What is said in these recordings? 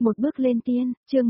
Một bước lên tiên, chương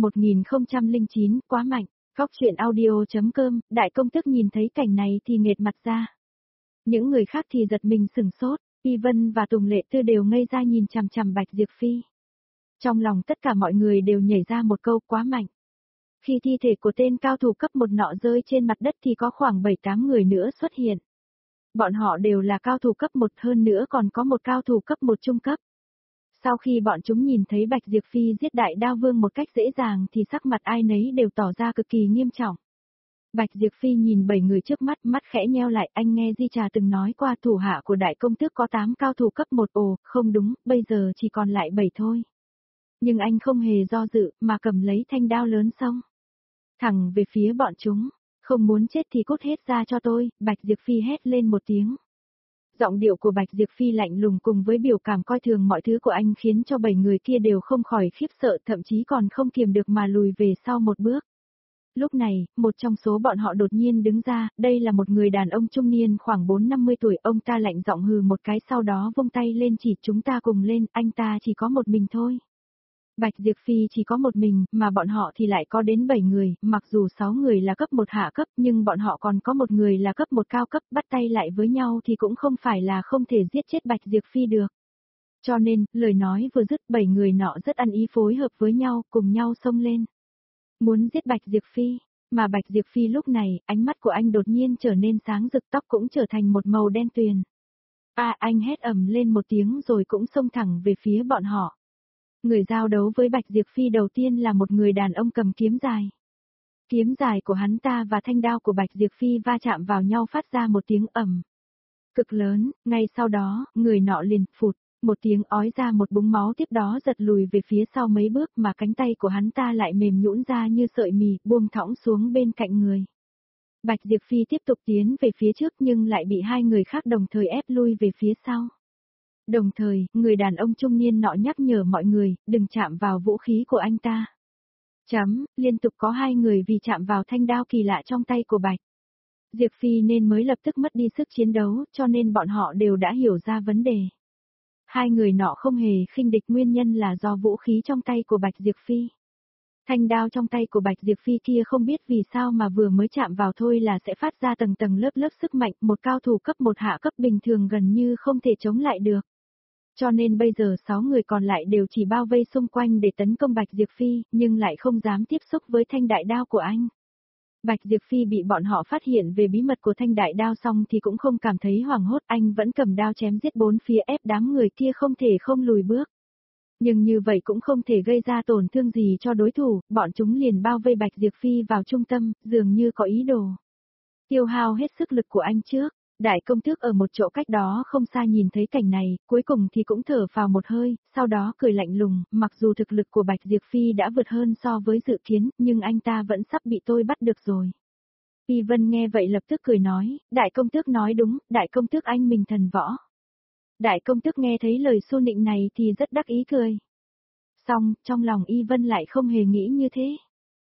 1009, quá mạnh. Góc truyện audio.com, đại công tước nhìn thấy cảnh này thì nghệt mặt ra. Những người khác thì giật mình sửng sốt, Y Vân và Tùng Lệ Tư đều ngây ra nhìn chằm chằm Bạch Diệp Phi. Trong lòng tất cả mọi người đều nhảy ra một câu quá mạnh. Khi thi thể của tên cao thủ cấp 1 nọ rơi trên mặt đất thì có khoảng 7-8 người nữa xuất hiện. Bọn họ đều là cao thủ cấp 1, hơn nữa còn có một cao thủ cấp 1 trung cấp. Sau khi bọn chúng nhìn thấy Bạch Diệp Phi giết Đại Đao Vương một cách dễ dàng thì sắc mặt ai nấy đều tỏ ra cực kỳ nghiêm trọng. Bạch Diệp Phi nhìn 7 người trước mắt, mắt khẽ nheo lại, anh nghe Di Trà từng nói qua thủ hạ của đại công tước có 8 cao thủ cấp 1, ồ, không đúng, bây giờ chỉ còn lại 7 thôi. Nhưng anh không hề do dự, mà cầm lấy thanh đao lớn xông thẳng về phía bọn chúng, không muốn chết thì cút hết ra cho tôi, Bạch Diệp Phi hét lên một tiếng. Giọng điệu của Bạch Diệp Phi lạnh lùng cùng với biểu cảm coi thường mọi thứ của anh khiến cho 7 người kia đều không khỏi khiếp sợ, thậm chí còn không kiềm được mà lùi về sau một bước. Lúc này, một trong số bọn họ đột nhiên đứng ra, đây là một người đàn ông trung niên khoảng 4-50 tuổi, ông ta lạnh giọng hừ một cái sau đó vung tay lên chỉ chúng ta cùng lên, anh ta chỉ có một mình thôi. Bạch Diệp Phi chỉ có một mình, mà bọn họ thì lại có đến 7 người, mặc dù 6 người là cấp 1 hạ cấp nhưng bọn họ còn có một người là cấp 1 cao cấp, bắt tay lại với nhau thì cũng không phải là không thể giết chết Bạch Diệp Phi được. Cho nên, lời nói vừa dứt 7 người nọ rất ăn ý phối hợp với nhau, cùng nhau xông lên. Muốn giết Bạch Diệp Phi, mà Bạch Diệp Phi lúc này, ánh mắt của anh đột nhiên trở nên sáng rực, tóc cũng trở thành một màu đen tuyền. Anh hét ầm lên một tiếng rồi cũng xông thẳng về phía bọn họ. Người giao đấu với Bạch Diệp Phi đầu tiên là một người đàn ông cầm kiếm dài. Kiếm dài của hắn ta và thanh đao của Bạch Diệp Phi va chạm vào nhau phát ra một tiếng ầm cực lớn, ngay sau đó, người nọ liền phụt, một tiếng ói ra một búng máu, tiếp đó giật lùi về phía sau mấy bước mà cánh tay của hắn ta lại mềm nhũn ra như sợi mì, buông thõng xuống bên cạnh người. Bạch Diệp Phi tiếp tục tiến về phía trước nhưng lại bị hai người khác đồng thời ép lui về phía sau. Đồng thời, người đàn ông trung niên nọ nhắc nhở mọi người, đừng chạm vào vũ khí của anh ta. Liên tục có hai người vì chạm vào thanh đao kỳ lạ trong tay của Bạch Diệp Phi nên mới lập tức mất đi sức chiến đấu, cho nên bọn họ đều đã hiểu ra vấn đề. Hai người nọ không hề khinh địch, nguyên nhân là do vũ khí trong tay của Bạch Diệp Phi. Thanh đao trong tay của Bạch Diệp Phi kia không biết vì sao mà vừa mới chạm vào thôi là sẽ phát ra tầng tầng lớp lớp sức mạnh, một cao thủ cấp 1 hạ cấp bình thường gần như không thể chống lại được. Cho nên bây giờ 6 người còn lại đều chỉ bao vây xung quanh để tấn công Bạch Diệp Phi, nhưng lại không dám tiếp xúc với thanh đại đao của anh. Bạch Diệp Phi bị bọn họ phát hiện về bí mật của thanh đại đao xong thì cũng không cảm thấy hoảng hốt, anh vẫn cầm đao chém giết bốn phía ép đám người kia không thể không lùi bước. Nhưng như vậy cũng không thể gây ra tổn thương gì cho đối thủ, bọn chúng liền bao vây Bạch Diệp Phi vào trung tâm, dường như có ý đồ tiêu hao hết sức lực của anh trước. Đại công tước ở một chỗ cách đó không xa nhìn thấy cảnh này, cuối cùng thì cũng thở phào một hơi, sau đó cười lạnh lùng, mặc dù thực lực của Bạch Diệp Phi đã vượt hơn so với dự kiến, nhưng anh ta vẫn sắp bị tôi bắt được rồi. Y Vân nghe vậy lập tức cười nói, đại công tước nói đúng, đại công tước anh mình thần võ. Đại công tước nghe thấy lời xu nịnh này thì rất đắc ý cười. Xong, trong lòng Y Vân lại không hề nghĩ như thế.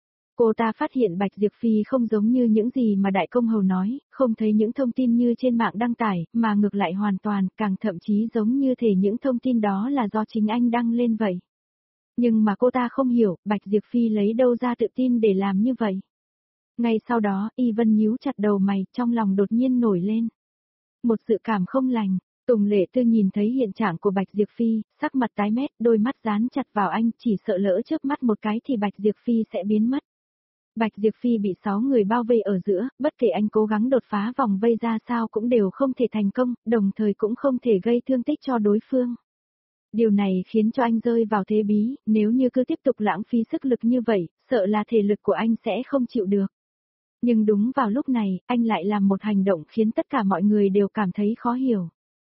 Cô ta phát hiện Bạch Diệp Phi không giống như những gì mà Đại Công Hầu nói, không thấy những thông tin như trên mạng đăng tải, mà ngược lại hoàn toàn, càng thậm chí giống như thể những thông tin đó là do chính anh đăng lên vậy. Nhưng mà cô ta không hiểu, Bạch Diệp Phi lấy đâu ra tự tin để làm như vậy. Ngay sau đó, Y Vân nhíu chặt đầu mày, trong lòng đột nhiên nổi lên một dự cảm không lành. Tùng Lệ Tư nhìn thấy hiện trạng của Bạch Diệp Phi, sắc mặt tái mét, đôi mắt dán chặt vào anh, chỉ sợ lỡ chớp mắt một cái thì Bạch Diệp Phi sẽ biến mất. Bạch Diệp Phi bị 6 người bao vây ở giữa, bất kể anh cố gắng đột phá vòng vây ra sao cũng đều không thể thành công, đồng thời cũng không thể gây thương tích cho đối phương. Điều này khiến cho anh rơi vào thế bí, nếu như cứ tiếp tục lãng phí sức lực như vậy, sợ là thể lực của anh sẽ không chịu được. Nhưng đúng vào lúc này, anh lại làm một hành động khiến tất cả mọi người đều cảm thấy khó hiểu.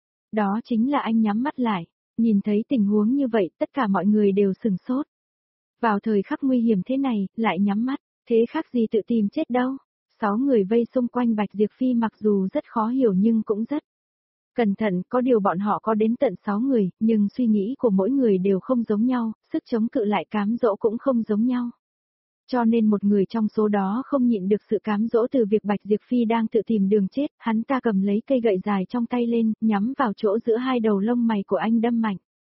Đó chính là anh nhắm mắt lại, nhìn thấy tình huống như vậy, tất cả mọi người đều sửng sốt. Vào thời khắc nguy hiểm thế này, lại nhắm mắt. Thế khác gì tự tìm chết đâu. 6 người vây xung quanh Bạch Diệp Phi mặc dù rất khó hiểu nhưng cũng rất cẩn thận, có điều bọn họ có đến tận 6 người, nhưng suy nghĩ của mỗi người đều không giống nhau, sức chống cự lại cám dỗ cũng không giống nhau. Cho nên một người trong số đó không nhịn được sự cám dỗ từ việc Bạch Diệp Phi đang tự tìm đường chết, hắn ta cầm lấy cây gậy dài trong tay lên, nhắm vào chỗ giữa hai đầu lông mày của anh đâm mạnh.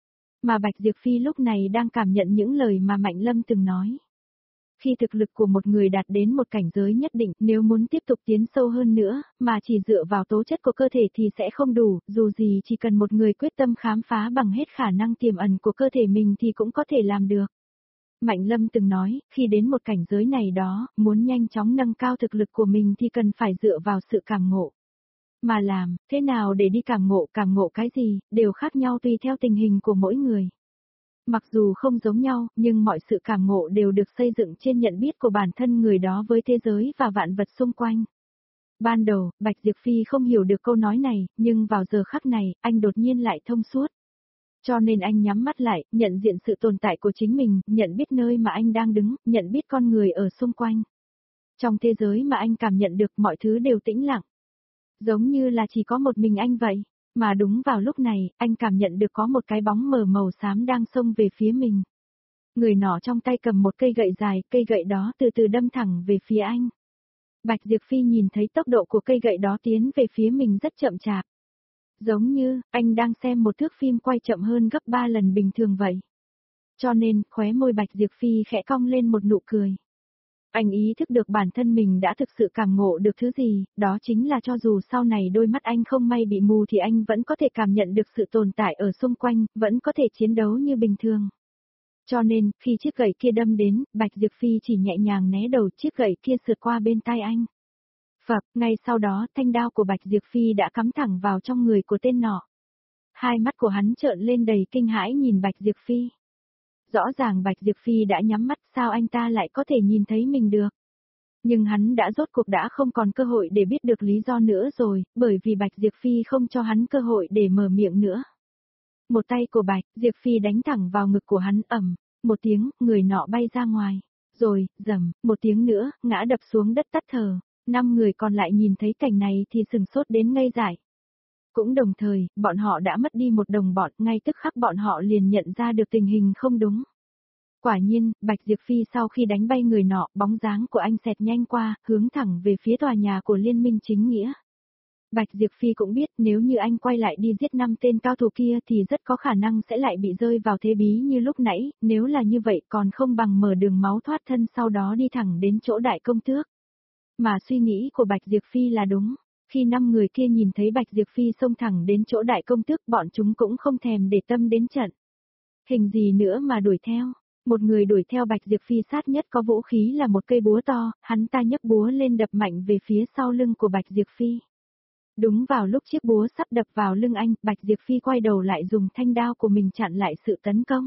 Mà Bạch Diệp Phi lúc này đang cảm nhận những lời mà Mạnh Lâm từng nói. Khi thực lực của một người đạt đến một cảnh giới nhất định, nếu muốn tiếp tục tiến sâu hơn nữa, mà chỉ dựa vào tố chất của cơ thể thì sẽ không đủ, dù gì chỉ cần một người quyết tâm khám phá bằng hết khả năng tiềm ẩn của cơ thể mình thì cũng có thể làm được. Mạnh Lâm từng nói, khi đến một cảnh giới này đó, muốn nhanh chóng nâng cao thực lực của mình thì cần phải dựa vào sự cảm ngộ. Mà làm, thế nào để đi cảm ngộ cái gì, đều khác nhau tùy theo tình hình của mỗi người. Mặc dù không giống nhau, nhưng mọi sự cảm ngộ đều được xây dựng trên nhận biết của bản thân người đó với thế giới và vạn vật xung quanh. Ban đầu, Bạch Diệp Phi không hiểu được câu nói này, nhưng vào giờ khắc này, anh đột nhiên lại thông suốt. Cho nên anh nhắm mắt lại, nhận diện sự tồn tại của chính mình, nhận biết nơi mà anh đang đứng, nhận biết con người ở xung quanh. Trong thế giới mà anh cảm nhận được mọi thứ đều tĩnh lặng. Giống như là chỉ có một mình anh vậy. Mà đúng vào lúc này, anh cảm nhận được có một cái bóng mờ màu xám đang xông về phía mình. Người nọ trong tay cầm một cây gậy dài, cây gậy đó từ từ đâm thẳng về phía anh. Bạch Diệp Phi nhìn thấy tốc độ của cây gậy đó tiến về phía mình rất chậm chạp. Giống như, anh đang xem một thước phim quay chậm hơn gấp 3 lần bình thường vậy. Cho nên, khóe môi Bạch Diệp Phi khẽ cong lên một nụ cười. Anh ý thức được bản thân mình đã thực sự cảm ngộ được thứ gì, đó chính là cho dù sau này đôi mắt anh không may bị mù thì anh vẫn có thể cảm nhận được sự tồn tại ở xung quanh, vẫn có thể chiến đấu như bình thường. Cho nên, khi chiếc gậy kia đâm đến, Bạch Diệp Phi chỉ nhẹ nhàng né đầu chiếc gậy kia sượt qua bên tai anh. Phập, ngay sau đó thanh đao của Bạch Diệp Phi đã cắm thẳng vào trong người của tên nọ. Hai mắt của hắn trợn lên đầy kinh hãi nhìn Bạch Diệp Phi. Rõ ràng Bạch Diệp Phi đã nhắm mắt, sao anh ta lại có thể nhìn thấy mình được. Nhưng hắn đã rốt cuộc đã không còn cơ hội để biết được lý do nữa rồi, bởi vì Bạch Diệp Phi không cho hắn cơ hội để mở miệng nữa. Một tay của Bạch Diệp Phi đánh thẳng vào ngực của hắn, ầm, một tiếng, người nọ bay ra ngoài. Rồi, rầm, một tiếng nữa, ngã đập xuống đất tắt thở. 5 người còn lại nhìn thấy cảnh này thì sừng sốt đến ngây dại. Cũng đồng thời, bọn họ đã mất đi một đồng bọn, ngay tức khắc bọn họ liền nhận ra được tình hình không đúng. Quả nhiên, Bạch Diệp Phi sau khi đánh bay người nọ, bóng dáng của anh xẹt nhanh qua, hướng thẳng về phía tòa nhà của Liên minh chính nghĩa. Bạch Diệp Phi cũng biết nếu như anh quay lại đi giết 5 tên cao thủ kia thì rất có khả năng sẽ lại bị rơi vào thế bí như lúc nãy, nếu là như vậy còn không bằng mở đường máu thoát thân sau đó đi thẳng đến chỗ đại công tước. Mà suy nghĩ của Bạch Diệp Phi là đúng. Khi 5 người kia nhìn thấy Bạch Diệp Phi xông thẳng đến chỗ đại công tước, bọn chúng cũng không thèm để tâm đến trận. Hình gì nữa mà đuổi theo. Một người đuổi theo Bạch Diệp Phi sát nhất có vũ khí là một cây búa to, hắn ta nhấc búa lên đập mạnh về phía sau lưng của Bạch Diệp Phi. Đúng vào lúc chiếc búa sắp đập vào lưng anh, Bạch Diệp Phi quay đầu lại dùng thanh đao của mình chặn lại sự tấn công.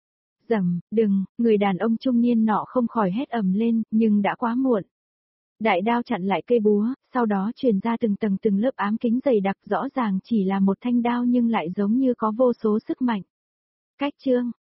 Rầm, đừng, người đàn ông trung niên nọ không khỏi hét ầm lên, nhưng đã quá muộn. Đại đao chặn lại cây búa, sau đó truyền ra từng tầng từng lớp ám kính dày đặc, rõ ràng chỉ là một thanh đao nhưng lại giống như có vô số sức mạnh. Cách chương